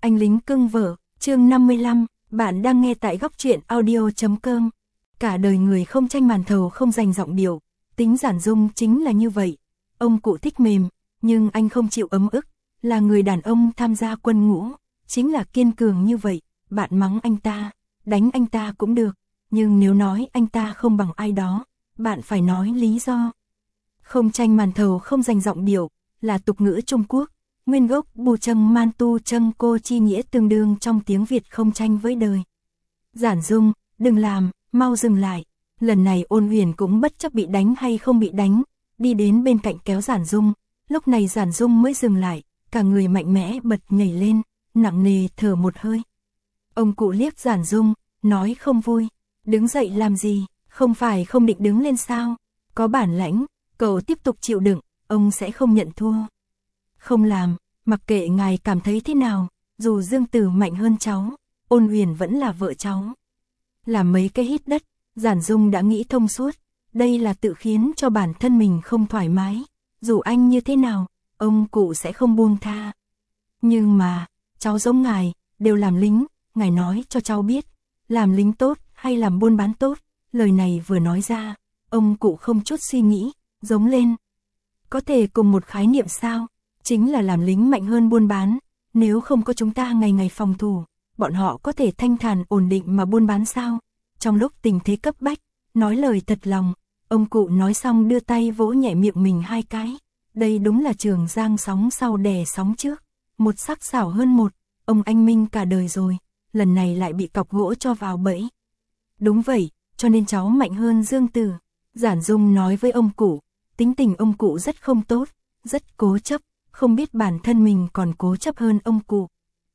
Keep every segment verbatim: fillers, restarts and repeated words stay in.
Anh lính cưng vợ, chương năm mươi lăm, bạn đang nghe tại góc truyện audio chấm com. Cả đời người không tranh màn thầu không dành giọng điệu, tính giản dung chính là như vậy. Ông cụ thích mềm, nhưng anh không chịu ấm ức, là người đàn ông tham gia quân ngũ, chính là kiên cường như vậy. Bạn mắng anh ta, đánh anh ta cũng được, nhưng nếu nói anh ta không bằng ai đó, bạn phải nói lý do. Không tranh màn thầu không dành giọng điệu, là tục ngữ Trung Quốc. Nguyên gốc bù trâng man tu trâng cô chi nghĩa tương đương trong tiếng Việt không tranh với đời. Giản dung, đừng làm, mau dừng lại. Lần này Ôn Huyền cũng bất chấp bị đánh hay không bị đánh, đi đến bên cạnh kéo Giản dung. Lúc này Giản dung mới dừng lại, cả người mạnh mẽ bật nhảy lên, nặng nề thở một hơi. Ông cụ liếc Giản dung, nói không vui. Đứng dậy làm gì, không phải không định đứng lên sao? Có bản lãnh, cậu tiếp tục chịu đựng, ông sẽ không nhận thua. Không làm, mặc kệ ngài cảm thấy thế nào, dù Dương Tử mạnh hơn cháu, Ôn Huyền vẫn là vợ cháu. Làm mấy cái hít đất, Giản dung đã nghĩ thông suốt, đây là tự khiến cho bản thân mình không thoải mái, dù anh như thế nào, ông cụ sẽ không buông tha. Nhưng mà, cháu giống ngài, đều làm lính, ngài nói cho cháu biết, làm lính tốt hay làm buôn bán tốt, lời này vừa nói ra, ông cụ không chút suy nghĩ, giống lên. Có thể cùng một khái niệm sao? Chính là làm lính mạnh hơn buôn bán, nếu không có chúng ta ngày ngày phòng thủ, bọn họ có thể thanh thản ổn định mà buôn bán sao? Trong lúc tình thế cấp bách, nói lời thật lòng, ông cụ nói xong đưa tay vỗ nhẹ miệng mình hai cái. Đây đúng là Trường Giang sóng sau đè sóng trước, một sắc sảo hơn một, ông anh minh cả đời rồi, lần này lại bị cọc gỗ cho vào bẫy. Đúng vậy, cho nên cháu mạnh hơn Dương Tử. Giản dung nói với ông cụ, tính tình ông cụ rất không tốt, rất cố chấp. Không biết bản thân mình còn cố chấp hơn ông cụ.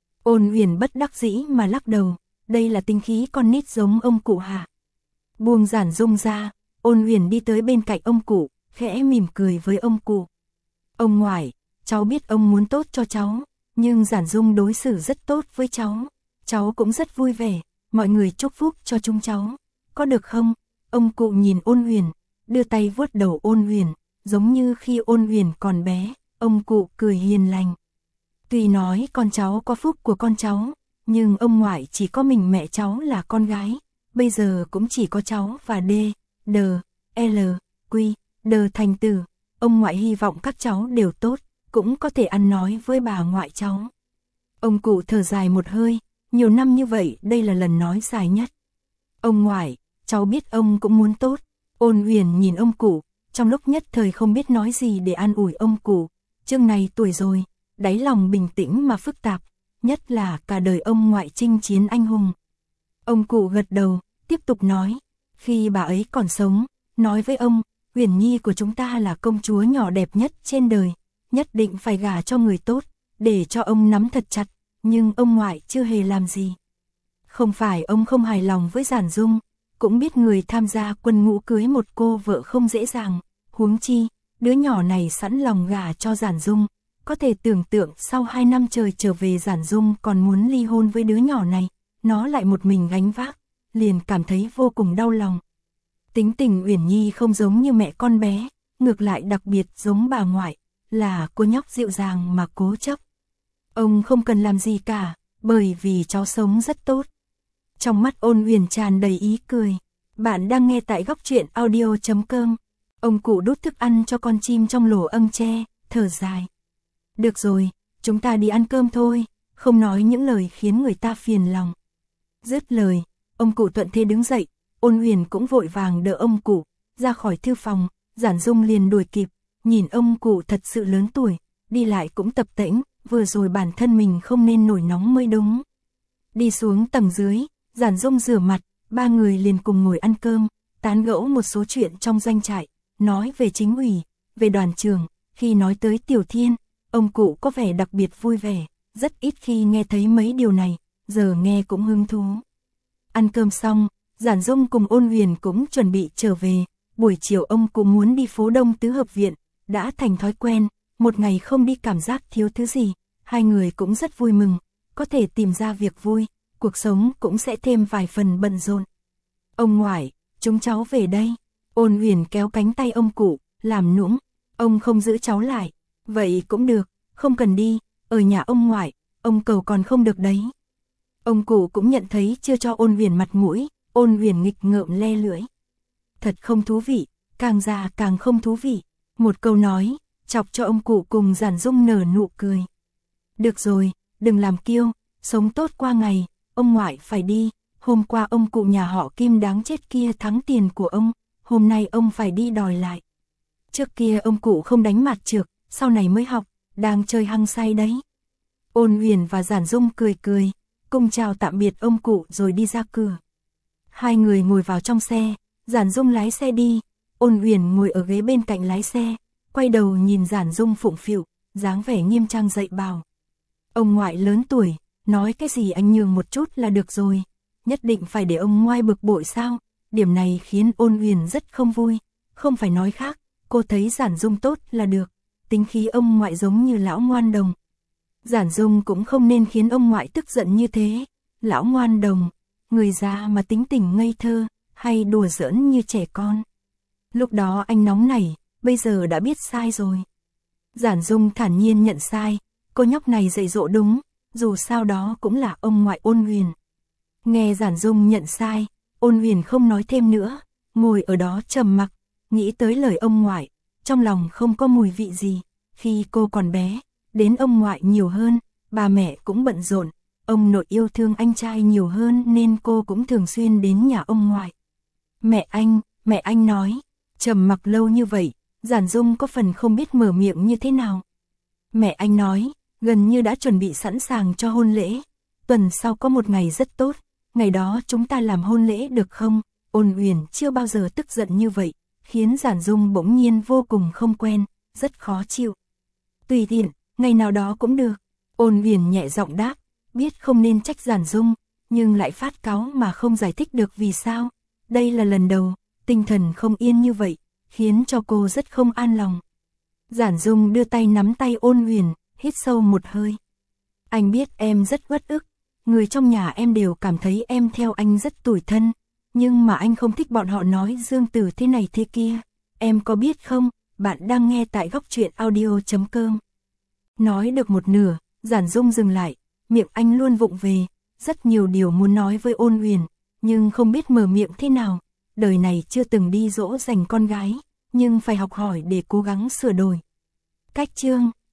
Ôn Huyền bất đắc dĩ mà lắc đầu, đây là tinh khí con nít giống ông cụ hả? Buông Giản dung ra, Ôn Huyền đi tới bên cạnh ông cụ, khẽ mỉm cười với ông cụ. Ông ngoại, cháu biết ông muốn tốt cho cháu, nhưng Giản dung đối xử rất tốt với cháu, cháu cũng rất vui vẻ, mọi người chúc phúc cho chúng cháu, có được không? Ông cụ nhìn Ôn Huyền, đưa tay vuốt đầu Ôn Huyền, giống như khi Ôn Huyền còn bé. Ông cụ cười hiền lành. Tuy nói con cháu có phúc của con cháu, nhưng ông ngoại chỉ có mình mẹ cháu là con gái, bây giờ cũng chỉ có cháu và D, D, L, Q, D thành tử. Ông ngoại hy vọng các cháu đều tốt, cũng có thể ăn nói với bà ngoại cháu. Ông cụ thở dài một hơi, nhiều năm như vậy đây là lần nói dài nhất. Ông ngoại, cháu biết ông cũng muốn tốt. Ôn Huyền nhìn ông cụ, trong lúc nhất thời không biết nói gì để an ủi ông cụ. Chương này tuổi rồi, đáy lòng bình tĩnh mà phức tạp, nhất là cả đời ông ngoại chinh chiến anh hùng. Ông cụ gật đầu, tiếp tục nói, khi bà ấy còn sống, nói với ông, Huyền nhi của chúng ta là công chúa nhỏ đẹp nhất trên đời, nhất định phải gả cho người tốt, để cho ông nắm thật chặt, nhưng ông ngoại chưa hề làm gì. Không phải ông không hài lòng với Giản dung, cũng biết người tham gia quân ngũ cưới một cô vợ không dễ dàng, huống chi. Đứa nhỏ này sẵn lòng gả cho Giản dung, có thể tưởng tượng sau hai năm trời trở về Giản dung còn muốn ly hôn với đứa nhỏ này, nó lại một mình gánh vác, liền cảm thấy vô cùng đau lòng. Tính tình Uyển Nhi không giống như mẹ con bé, ngược lại đặc biệt giống bà ngoại, là cô nhóc dịu dàng mà cố chấp. Ông không cần làm gì cả, bởi vì cháu sống rất tốt. Trong mắt Ôn Huyền tràn đầy ý cười. Bạn đang nghe tại góc truyện audio chấm com. Ông cụ đút thức ăn cho con chim trong lỗ âng tre, thở dài. Được rồi, chúng ta đi ăn cơm thôi, không nói những lời khiến người ta phiền lòng. Dứt lời, ông cụ thuận thế đứng dậy, Ôn Huyền cũng vội vàng đỡ ông cụ, ra khỏi thư phòng, Giản dung liền đuổi kịp, nhìn ông cụ thật sự lớn tuổi, đi lại cũng tập tễnh, vừa rồi bản thân mình không nên nổi nóng mới đúng. Đi xuống tầng dưới, Giản dung rửa mặt, ba người liền cùng ngồi ăn cơm, tán gẫu một số chuyện trong doanh trại. Nói về chính ủy, về đoàn trường, khi nói tới Tiểu Thiên, ông cụ có vẻ đặc biệt vui vẻ, rất ít khi nghe thấy mấy điều này, giờ nghe cũng hứng thú. Ăn cơm xong, Giản dung cùng Ôn Huyền cũng chuẩn bị trở về, buổi chiều ông cũng muốn đi phố Đông Tứ Hợp Viện, đã thành thói quen, một ngày không đi cảm giác thiếu thứ gì, hai người cũng rất vui mừng, có thể tìm ra việc vui, cuộc sống cũng sẽ thêm vài phần bận rộn. Ông ngoại, chúng cháu về đây. Ôn Huyền kéo cánh tay ông cụ, làm nũng, ông không giữ cháu lại, vậy cũng được, không cần đi, ở nhà ông ngoại, ông cầu còn không được đấy. Ông cụ cũng nhận thấy chưa cho Ôn Huyền mặt mũi, Ôn Huyền nghịch ngợm le lưỡi. Thật không thú vị, càng già càng không thú vị. Một câu nói, chọc cho ông cụ cùng Giản Dung nở nụ cười. Được rồi, đừng làm kiêu, sống tốt qua ngày, ông ngoại phải đi. Hôm qua ông cụ nhà họ Kim đáng chết kia thắng tiền của ông, hôm nay ông phải đi đòi lại. Trước kia ông cụ không đánh mạt trược, sau này mới học, đang chơi hăng say đấy. Ôn Huyền và Giản Dung cười cười, cùng chào tạm biệt ông cụ rồi đi ra cửa. Hai người ngồi vào trong xe, Giản Dung lái xe đi, Ôn Huyền ngồi ở ghế bên cạnh lái xe, quay đầu nhìn Giản Dung phụng phịu, dáng vẻ nghiêm trang dạy bảo. Ông ngoại lớn tuổi, nói cái gì anh nhường một chút là được rồi, nhất định phải để ông ngoai bực bội sao? Điểm này khiến Ôn Huyền rất không vui, không phải nói khác, cô thấy Giản Dung tốt là được, tính khí ông ngoại giống như lão ngoan đồng. Giản Dung cũng không nên khiến ông ngoại tức giận như thế, lão ngoan đồng, người già mà tính tình ngây thơ, hay đùa giỡn như trẻ con. Lúc đó anh nóng nảy, bây giờ đã biết sai rồi. Giản Dung thản nhiên nhận sai, cô nhóc này dạy dỗ đúng, dù sao đó cũng là ông ngoại Ôn Huyền. Nghe Giản Dung nhận sai, Ôn Huyền không nói thêm nữa, ngồi ở đó trầm mặc, nghĩ tới lời ông ngoại, trong lòng không có mùi vị gì. Khi cô còn bé, đến ông ngoại nhiều hơn, bà mẹ cũng bận rộn, ông nội yêu thương anh trai nhiều hơn nên cô cũng thường xuyên đến nhà ông ngoại. Mẹ anh, mẹ anh nói, trầm mặc lâu như vậy, Giản Dung có phần không biết mở miệng như thế nào. Mẹ anh nói, gần như đã chuẩn bị sẵn sàng cho hôn lễ, tuần sau có một ngày rất tốt, ngày đó chúng ta làm hôn lễ được không? Ôn Huyền chưa bao giờ tức giận như vậy, khiến Giản Dung bỗng nhiên vô cùng không quen, rất khó chịu. Tùy tiện, ngày nào đó cũng được. Ôn Huyền nhẹ giọng đáp, biết không nên trách Giản Dung, nhưng lại phát cáu mà không giải thích được vì sao. Đây là lần đầu, tinh thần không yên như vậy, khiến cho cô rất không an lòng. Giản Dung đưa tay nắm tay Ôn Huyền, hít sâu một hơi. Anh biết em rất uất ức, người trong nhà em đều cảm thấy em theo anh rất tủi thân, nhưng mà anh không thích bọn họ nói Dương Tử thế này thế kia. Em có biết không, bạn đang nghe tại góc truyện audio chấm com. Nói được một nửa, Giản Dung dừng lại, miệng anh luôn vụng về, rất nhiều điều muốn nói với Ôn Huyền, nhưng không biết mở miệng thế nào. Đời này chưa từng đi dỗ dành con gái, nhưng phải học hỏi để cố gắng sửa đổi. Cách chương